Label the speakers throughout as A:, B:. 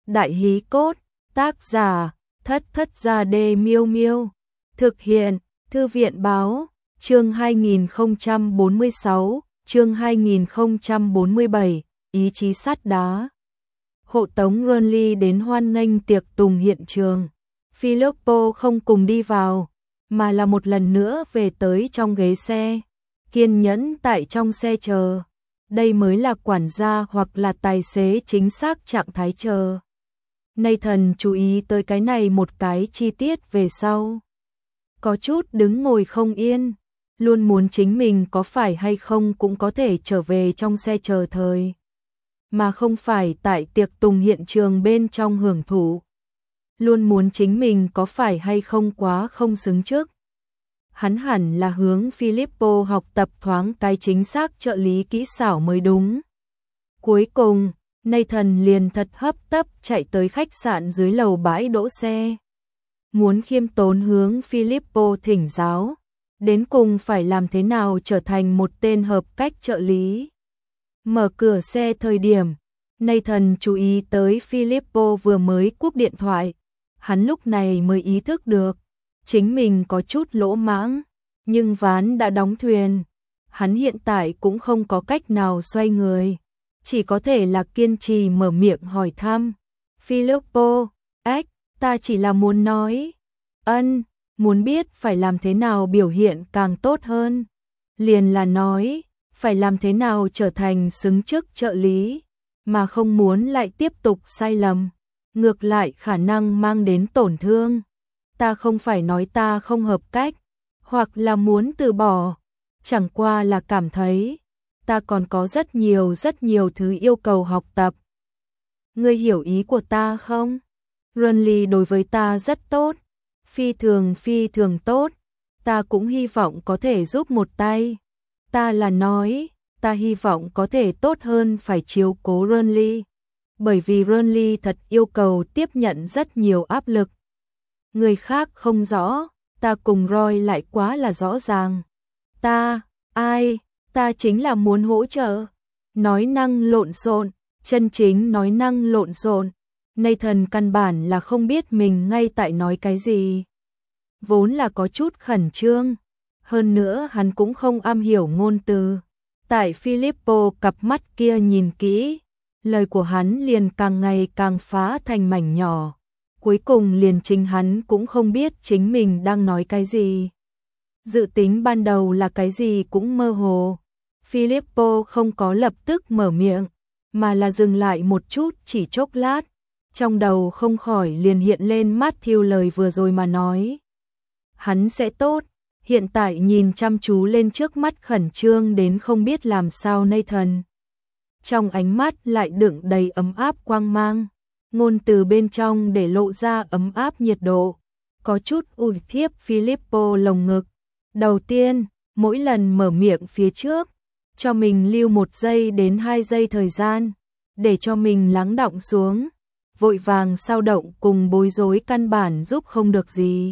A: Đại hí cốt, tác giả, Thất Thất Gia Đê Miêu Miêu. Thực hiện, Thư viện báo, chương 2046, chương 2047, ý chí sắt đá. Hộ tống Ronly đến hoan nghênh tiệc tùng hiện trường. Filippo không cùng đi vào, mà là một lần nữa về tới trong ghế xe, kiên nhẫn tại trong xe chờ. Đây mới là quản gia hoặc là tài xế chính xác trạng thái chờ. Nathan chú ý tới cái này một cái chi tiết về sau. Có chút đứng ngồi không yên, luôn muốn chính mình có phải hay không cũng có thể trở về trong xe chờ thời. Mà không phải tại tiệc tùng hiện trường bên trong hưởng thụ. Luôn muốn chính mình có phải hay không quá không xứng trước. Hắn hẳn là hướng Filippo học tập thoáng cái chính xác trợ lý kỹ xảo mới đúng. Cuối cùng, Nathan liền thật hấp tấp chạy tới khách sạn dưới lầu bãi đỗ xe. Muốn khiêm tốn hướng Filippo thỉnh giáo, đến cùng phải làm thế nào trở thành một tên hợp cách trợ lý. Mở cửa xe thời điểm, Nathan chú ý tới Filippo vừa mới cúp điện thoại. Hắn lúc này mới ý thức được, chính mình có chút lỗ mãng, nhưng ván đã đóng thuyền. Hắn hiện tại cũng không có cách nào xoay người, chỉ có thể là kiên trì mở miệng hỏi thăm. Filippo, ta chỉ là muốn nói, muốn biết phải làm thế nào biểu hiện càng tốt hơn. Liền là nói, phải làm thế nào trở thành xứng chức trợ lý, mà không muốn lại tiếp tục sai lầm. Ngược lại khả năng mang đến tổn thương. Ta không phải nói ta không hợp cách, hoặc là muốn từ bỏ, chẳng qua là cảm thấy ta còn có rất nhiều thứ yêu cầu học tập. Ngươi hiểu ý của ta không? Ronly đối với ta rất tốt, phi thường tốt, ta cũng hy vọng có thể giúp một tay. Ta là nói, ta hy vọng có thể tốt hơn phải chiếu cố Ronly. Bởi vì Ronly thật yêu cầu tiếp nhận rất nhiều áp lực. Người khác không rõ, ta cùng Roy lại quá là rõ ràng. Ta chính là muốn hỗ trợ. Nói năng lộn xộn, chân chính nói năng lộn xộn. Nathan căn bản là không biết mình ngay tại nói cái gì. Vốn là có chút khẩn trương. Hơn nữa hắn cũng không am hiểu ngôn từ. Tại Filippo cặp mắt kia nhìn kỹ, lời của hắn liền càng ngày càng phá thành mảnh nhỏ. Cuối cùng liền chính hắn cũng không biết chính mình đang nói cái gì. Dự tính ban đầu là cái gì cũng mơ hồ. Filippo không có lập tức mở miệng, mà là dừng lại một chút chỉ chốc lát. Trong đầu không khỏi liền hiện lên Matthew lời vừa rồi mà nói. Hắn sẽ tốt. Hiện tại nhìn chăm chú lên trước mắt khẩn trương đến không biết làm sao Nathan. Trong ánh mắt lại đựng đầy ấm áp quang mang, ngôn từ bên trong để lộ ra ấm áp nhiệt độ, có chút ùi thiếp Filippo lồng ngực. Đầu tiên, mỗi lần mở miệng phía trước, cho mình lưu 1 giây đến 2 giây thời gian, để cho mình lắng đọng xuống, vội vàng sao động cùng bối rối căn bản giúp không được gì.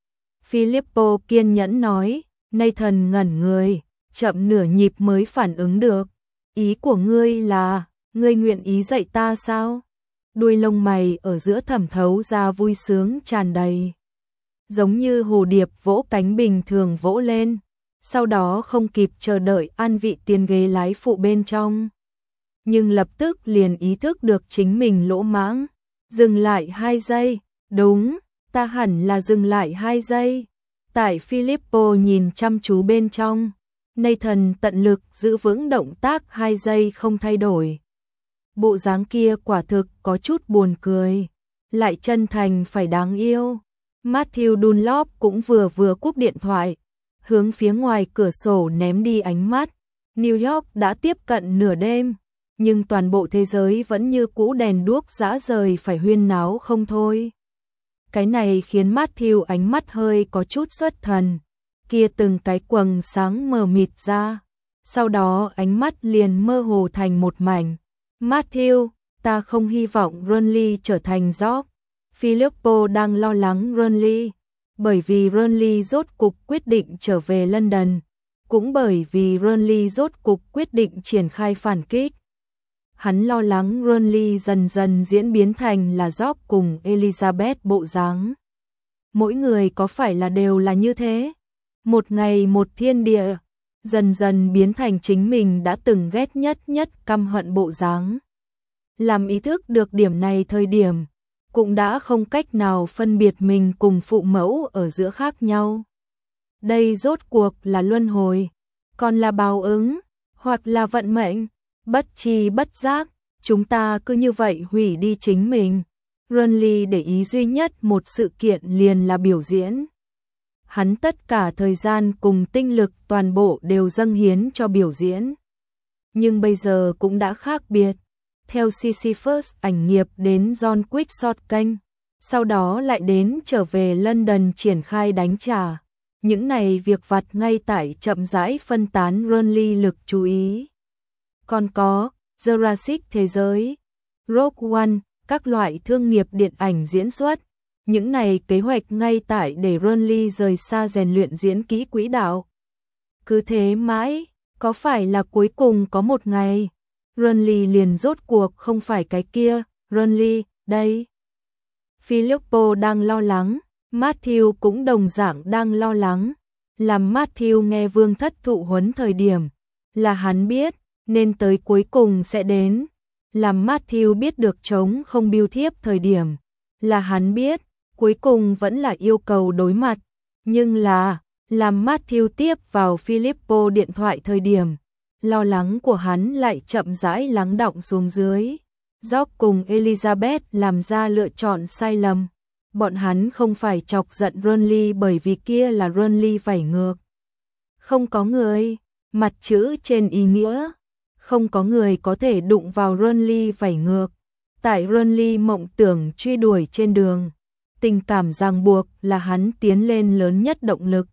A: Filippo kiên nhẫn nói, Nathan ngẩn người, chậm nửa nhịp mới phản ứng được. Ý của ngươi là, ngươi nguyện ý dạy ta sao? Đuôi lông mày ở giữa thẩm thấu ra vui sướng tràn đầy. Giống như hồ điệp vỗ cánh bình thường vỗ lên, sau đó không kịp chờ đợi an vị tiền ghế lái phụ bên trong. Nhưng lập tức liền ý thức được chính mình lỗ mãng. Dừng lại 2 giây, đúng, ta hẳn là dừng lại 2 giây. Tại Filippo nhìn chăm chú bên trong, Nathan tận lực giữ vững động tác 2 giây không thay đổi. Bộ dáng kia quả thực có chút buồn cười, lại chân thành phải đáng yêu. Matthew Dunlop cũng vừa cúp điện thoại, hướng phía ngoài cửa sổ ném đi ánh mắt. New York đã tiếp cận nửa đêm, nhưng toàn bộ thế giới vẫn như cũ đèn đuốc rã rời phải huyên náo không thôi. Cái này khiến Matthew ánh mắt hơi có chút xuất thần. Kia từng cái quầng sáng mờ mịt ra, sau đó ánh mắt liền mơ hồ thành một mảnh. Matthew, ta không hy vọng Ronly trở thành Job. Filippo đang lo lắng Ronly, bởi vì Ronly rốt cục quyết định trở về London, cũng bởi vì Ronly rốt cục quyết định triển khai phản kích. Hắn lo lắng Ronly dần dần diễn biến thành là Job cùng Elizabeth bộ dáng. Mỗi người có phải là đều là như thế? Một ngày một thiên địa, dần dần biến thành chính mình đã từng ghét nhất căm hận bộ dáng. Làm ý thức được điểm này thời điểm, cũng đã không cách nào phân biệt mình cùng phụ mẫu ở giữa khác nhau. Đây rốt cuộc là luân hồi, còn là báo ứng, hoặc là vận mệnh, bất tri bất giác, chúng ta cứ như vậy hủy đi chính mình. Ronly để ý duy nhất một sự kiện liền là biểu diễn. Hắn tất cả thời gian cùng tinh lực toàn bộ đều dâng hiến cho biểu diễn. Nhưng bây giờ cũng đã khác biệt. Theo Sisyphus ảnh nghiệp đến John Quick short kênh, sau đó lại đến trở về London triển khai đánh trả. Những này việc vặt ngay tại chậm rãi phân tán Ronly lực chú ý. Còn có Jurassic thế giới, Rogue One, các loại thương nghiệp điện ảnh diễn xuất. Những này kế hoạch ngay tại để Ronly rời xa rèn luyện diễn kỹ quỹ đạo. Cứ thế mãi, có phải là cuối cùng có một ngày, Ronly liền rốt cuộc không phải cái kia, Ronly, đây. Filippo đang lo lắng, Matthew cũng đồng dạng đang lo lắng. Làm Matthew nghe Vương Thất thụ huấn thời điểm, là hắn biết, nên tới cuối cùng sẽ đến. Làm Matthew biết được chống không biêu thiếp thời điểm, là hắn biết, cuối cùng vẫn là yêu cầu đối mặt. Nhưng là, làm Matthew tiếp vào Filippo điện thoại thời điểm, lo lắng của hắn lại chậm rãi lắng đọng xuống dưới. Job cùng Elizabeth làm ra lựa chọn sai lầm. Bọn hắn không phải chọc giận Ronly bởi vì kia là Ronly vảy ngược. Không có người, mặt chữ trên ý nghĩa. Không có người có thể đụng vào Ronly vảy ngược. Tại Ronly mộng tưởng truy đuổi trên đường, tình cảm ràng buộc là hắn tiến lên lớn nhất động lực.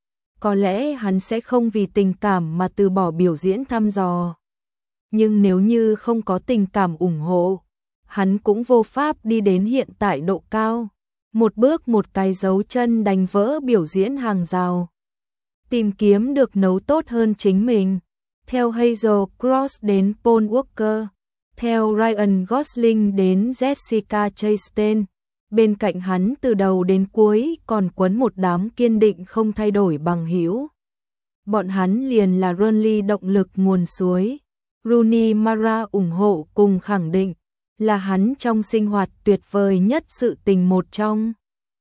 A: Có lẽ hắn sẽ không vì tình cảm mà từ bỏ biểu diễn thăm dò. Nhưng nếu như không có tình cảm ủng hộ, hắn cũng vô pháp đi đến hiện tại độ cao. Một bước một cái dấu chân đánh vỡ biểu diễn hàng rào. Tìm kiếm được nấu tốt hơn chính mình. Theo Hazel Cross đến Paul Walker, theo Ryan Gosling đến Jessica Chastain. Bên cạnh hắn từ đầu đến cuối còn quấn một đám kiên định không thay đổi bằng hữu. Bọn hắn liền là Ronly động lực nguồn suối. Rooney Mara ủng hộ cùng khẳng định là hắn trong sinh hoạt tuyệt vời nhất sự tình một trong.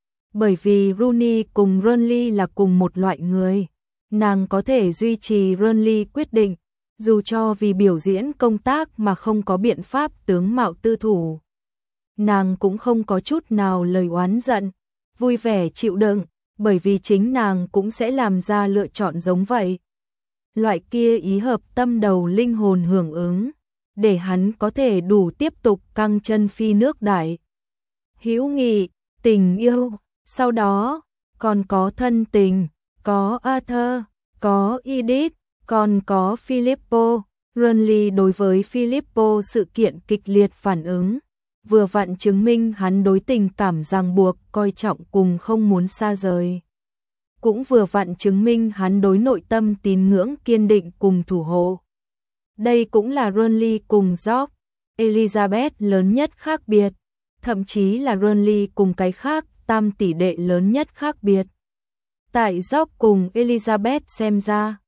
A: Bởi vì Rooney cùng Ronly là cùng một loại người, nàng có thể duy trì Ronly quyết định, dù cho vì biểu diễn công tác mà không có biện pháp tướng mạo tư thủ. Nàng cũng không có chút nào lời oán giận, vui vẻ chịu đựng, bởi vì chính nàng cũng sẽ làm ra lựa chọn giống vậy. Loại kia ý hợp tâm đầu linh hồn hưởng ứng, để hắn có thể đủ tiếp tục căng chân phi nước đại. Hữu nghị, tình yêu, sau đó còn có thân tình, có Arthur, có Edith, còn có Filippo. Ronly đối với Filippo sự kiện kịch liệt phản ứng, vừa vặn chứng minh hắn đối tình cảm ràng buộc, coi trọng cùng không muốn xa rời. Cũng vừa vặn chứng minh hắn đối nội tâm tín ngưỡng kiên định cùng thủ hộ. Đây cũng là Ronly cùng Job, Elizabeth lớn nhất khác biệt, thậm chí là Ronly cùng cái khác tam tỷ đệ lớn nhất khác biệt. Tại Job cùng Elizabeth xem ra,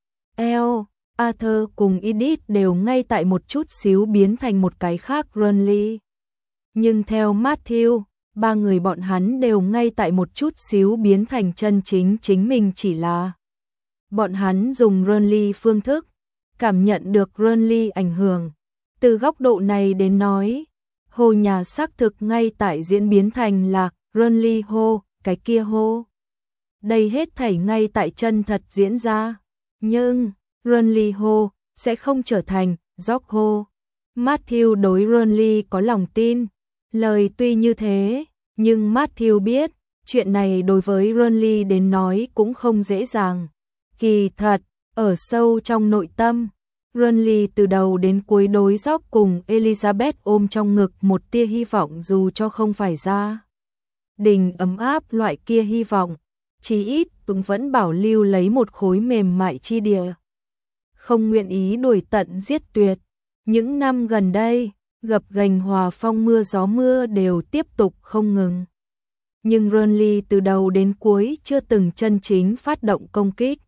A: Arthur cùng Edith đều ngay tại một chút xíu biến thành một cái khác Ronly. Nhưng theo Matthew, ba người bọn hắn đều ngay tại một chút xíu biến thành chân chính mình, chỉ là bọn hắn dùng Ronly phương thức, cảm nhận được Ronly ảnh hưởng. Từ góc độ này đến nói, Hồ nhà xác thực ngay tại diễn biến thành là Ronly hô, cái kia hô. Đây hết thảy ngay tại chân thật diễn ra. Nhưng Ronly hô sẽ không trở thành Job hô. Matthew đối Ronly có lòng tin. Lời tuy như thế, nhưng Matthew biết, chuyện này đối với Ronly đến nói cũng không dễ dàng. Kỳ thật, ở sâu trong nội tâm, Ronly từ đầu đến cuối đối Job cùng Elizabeth ôm trong ngực một tia hy vọng, dù cho không phải ra đình ấm áp loại kia hy vọng, chí ít cũng vẫn bảo lưu lấy một khối mềm mại chi địa. Không nguyện ý đuổi tận giết tuyệt. Những năm gần đây, gập ghềnh hòa phong mưa gió mưa đều tiếp tục không ngừng. Nhưng Renly từ đầu đến cuối chưa từng chân chính phát động công kích.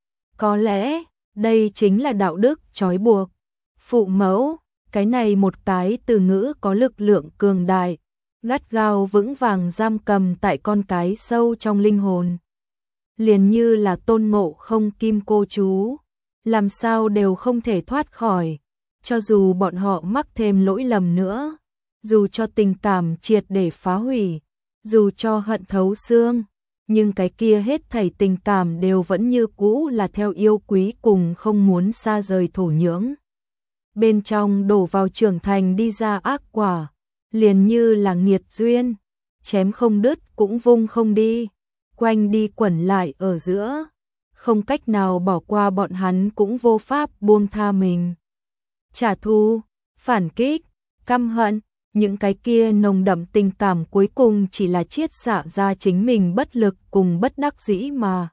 A: Có lẽ, đây chính là đạo đức trói buộc. Phụ mẫu, cái này một cái từ ngữ có lực lượng cường đại, gắt gao vững vàng giam cầm tại con cái sâu trong linh hồn. Liền như là Tôn Ngộ Không kim cô chú, làm sao đều không thể thoát khỏi, cho dù bọn họ mắc thêm lỗi lầm nữa, dù cho tình cảm triệt để phá hủy, dù cho hận thấu xương, nhưng cái kia hết thảy tình cảm đều vẫn như cũ là theo yêu quý cùng không muốn xa rời thổ nhưỡng. Bên trong đổ vào trưởng thành đi ra ác quả, liền như là nghiệt duyên, chém không đứt cũng vung không đi, quanh đi quẩn lại ở giữa, không cách nào bỏ qua bọn hắn cũng vô pháp buông tha mình. Trả thù, phản kích, căm hận, những cái kia nồng đậm tình cảm cuối cùng chỉ là chiết xạ ra chính mình bất lực cùng bất đắc dĩ mà.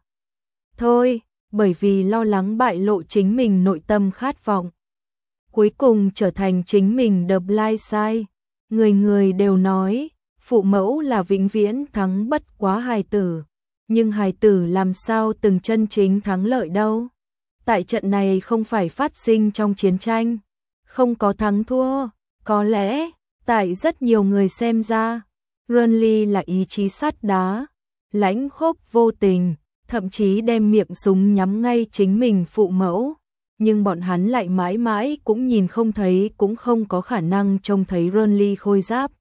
A: Thôi, bởi vì lo lắng bại lộ chính mình nội tâm khát vọng. Cuối cùng trở thành chính mình the blind side. Người người đều nói, phụ mẫu là vĩnh viễn thắng bất quá hài tử. Nhưng hài tử làm sao từng chân chính thắng lợi đâu. Tại trận này không phải phát sinh trong chiến tranh. Không có thắng thua, có lẽ, tại rất nhiều người xem ra, Renly là ý chí sắt đá, lãnh khốc vô tình, thậm chí đem miệng súng nhắm ngay chính mình phụ mẫu. Nhưng bọn hắn lại mãi mãi cũng nhìn không thấy, cũng không có khả năng trông thấy Renly khôi giáp.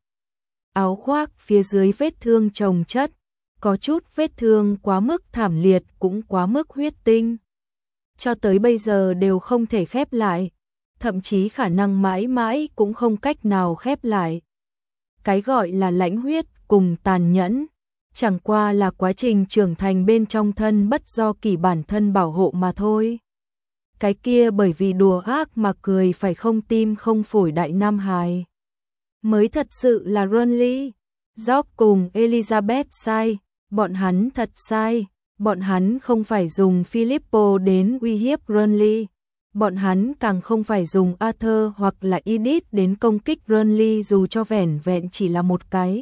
A: Áo khoác phía dưới vết thương chồng chất, có chút vết thương quá mức thảm liệt cũng quá mức huyết tinh. Cho tới bây giờ đều không thể khép lại, thậm chí khả năng mãi mãi cũng không cách nào khép lại. Cái gọi là lãnh huyết cùng tàn nhẫn, chẳng qua là quá trình trưởng thành bên trong thân bất do kỳ bản thân bảo hộ mà thôi. Cái kia bởi vì đùa ác mà cười phải không tim không phổi đại nam hài. Mới thật sự là Renly. George cùng Elizabeth sai, bọn hắn thật sai, bọn hắn không phải dùng Filippo đến uy hiếp Renly. Bọn hắn càng không phải dùng Arthur hoặc là Edith đến công kích Renly dù cho vẻn vẹn chỉ là một cái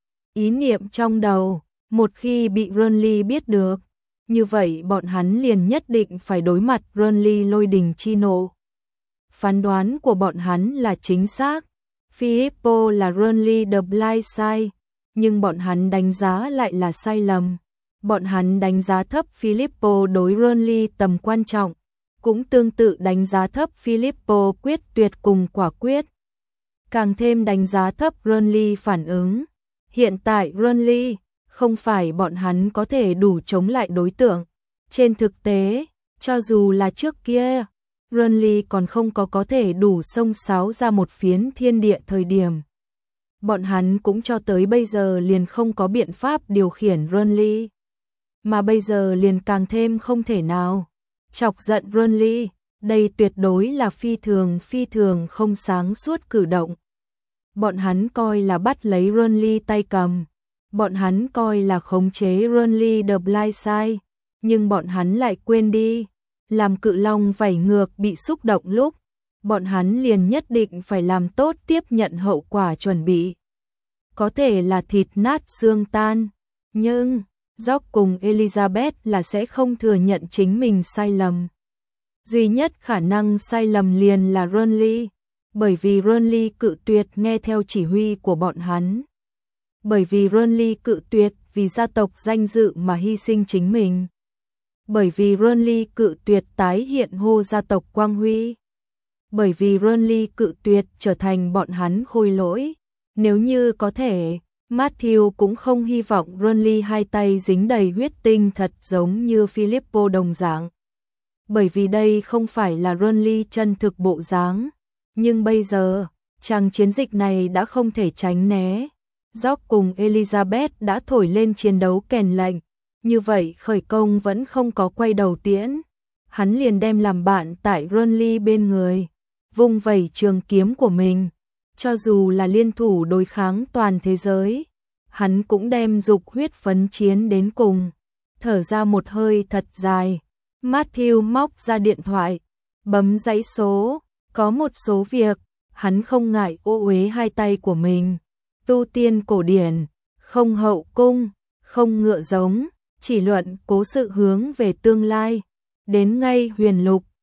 A: ý niệm trong đầu, một khi bị Renly biết được, như vậy bọn hắn liền nhất định phải đối mặt Renly lôi đình chi nộ. Phán đoán của bọn hắn là chính xác, Filippo là Renly the blind side, nhưng bọn hắn đánh giá lại là sai lầm. Bọn hắn đánh giá thấp Filippo đối Renly tầm quan trọng, cũng tương tự đánh giá thấp Filippo quyết tuyệt cùng quả quyết. Càng thêm đánh giá thấp Renly phản ứng. Hiện tại Renly, không phải bọn hắn có thể đủ chống lại đối tượng. Trên thực tế, cho dù là trước kia, Renly còn không có thể đủ xông xáo ra một phiến thiên địa thời điểm. Bọn hắn cũng cho tới bây giờ liền không có biện pháp điều khiển Renly. Mà bây giờ liền càng thêm không thể nào. Chọc giận Renly, đây tuyệt đối là phi thường không sáng suốt cử động. Bọn hắn coi là bắt lấy Renly tay cầm, bọn hắn coi là khống chế Renly the blind side, nhưng bọn hắn lại quên đi, làm cự long vảy ngược bị xúc động lúc, bọn hắn liền nhất định phải làm tốt tiếp nhận hậu quả chuẩn bị. Có thể là thịt nát xương tan, nhưng George cùng Elizabeth là sẽ không thừa nhận chính mình sai lầm. Duy nhất khả năng sai lầm liền là Renly, bởi vì Renly cự tuyệt nghe theo chỉ huy của bọn hắn. Bởi vì Renly cự tuyệt vì gia tộc danh dự mà hy sinh chính mình. Bởi vì Renly cự tuyệt tái hiện hô gia tộc quang huy. Bởi vì Renly cự tuyệt trở thành bọn hắn khôi lỗi. Nếu như có thể, Matthew cũng không hy vọng Renly hai tay dính đầy huyết tinh thật giống như Filippo đồng dạng. Bởi vì đây không phải là Renly chân thực bộ dáng. Nhưng bây giờ, chàng chiến dịch này đã không thể tránh né. George cùng Elizabeth đã thổi lên chiến đấu kèn lệnh. Như vậy khởi công vẫn không có quay đầu tiễn. Hắn liền đem làm bạn tại Renly bên người, vung vẩy trường kiếm của mình. Cho dù là liên thủ đối kháng toàn thế giới, hắn cũng đem dục huyết phấn chiến đến cùng. Thở ra một hơi thật dài, Matthew móc ra điện thoại, bấm dãy số, Có một số việc, hắn không ngại ô uế hai tay của mình. Tu tiên cổ điển, không hậu cung, không ngựa giống, chỉ luận cố sự hướng về tương lai. Đến ngay huyền lục,